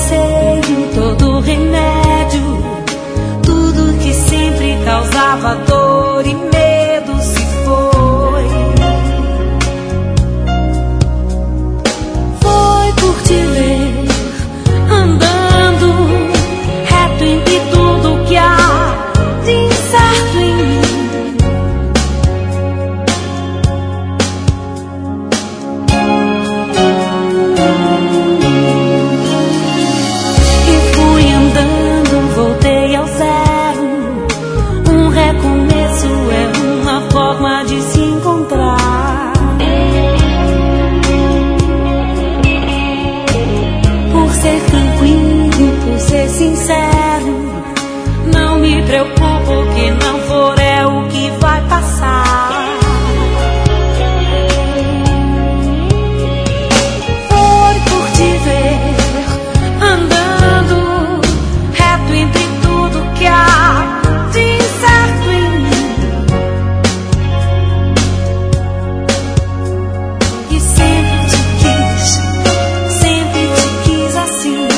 receio, todo remédio, tudo que sempre causava dor e medo se foi. Foi por te ver andando reto entre tudo que há de incerto em mim. E fui andando, voltei ao zero. Um recomeço é uma forma de se encontrar. Por ser tranquilo, por ser sincero, não me preocupo, o que não for é o que vai passar. Foi por te ver andando reto entre tudo que há de incerto em mim. E sempre te quis assim.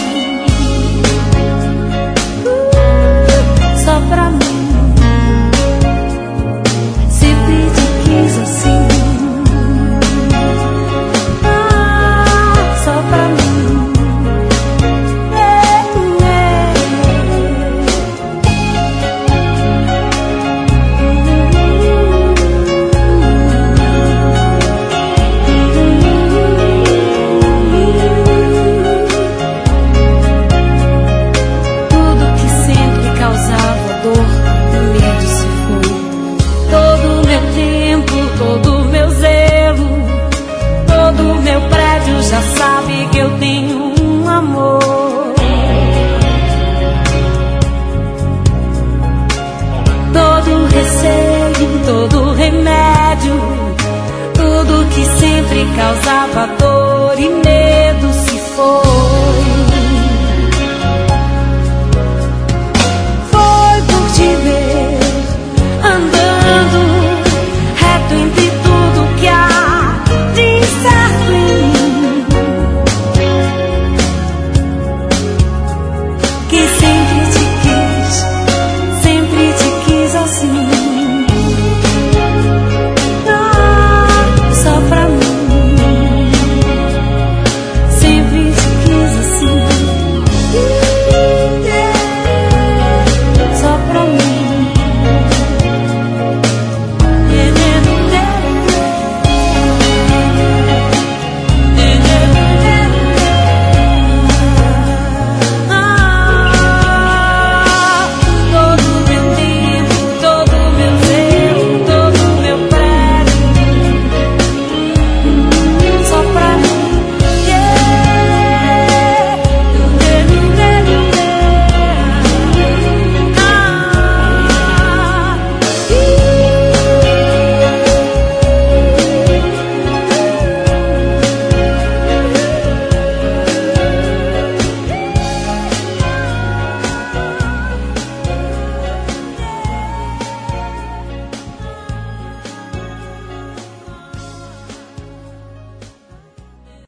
Só pra mim. Sempre te quis assim. Só pra mim. Tudo que sempre causava dor e medo se foi. Todo o meu tempo, todo o meu zelo, todo o meu prédio já sabe que eu tenho um amor. Todo receio, todo remédio, tudo que sempre causava dor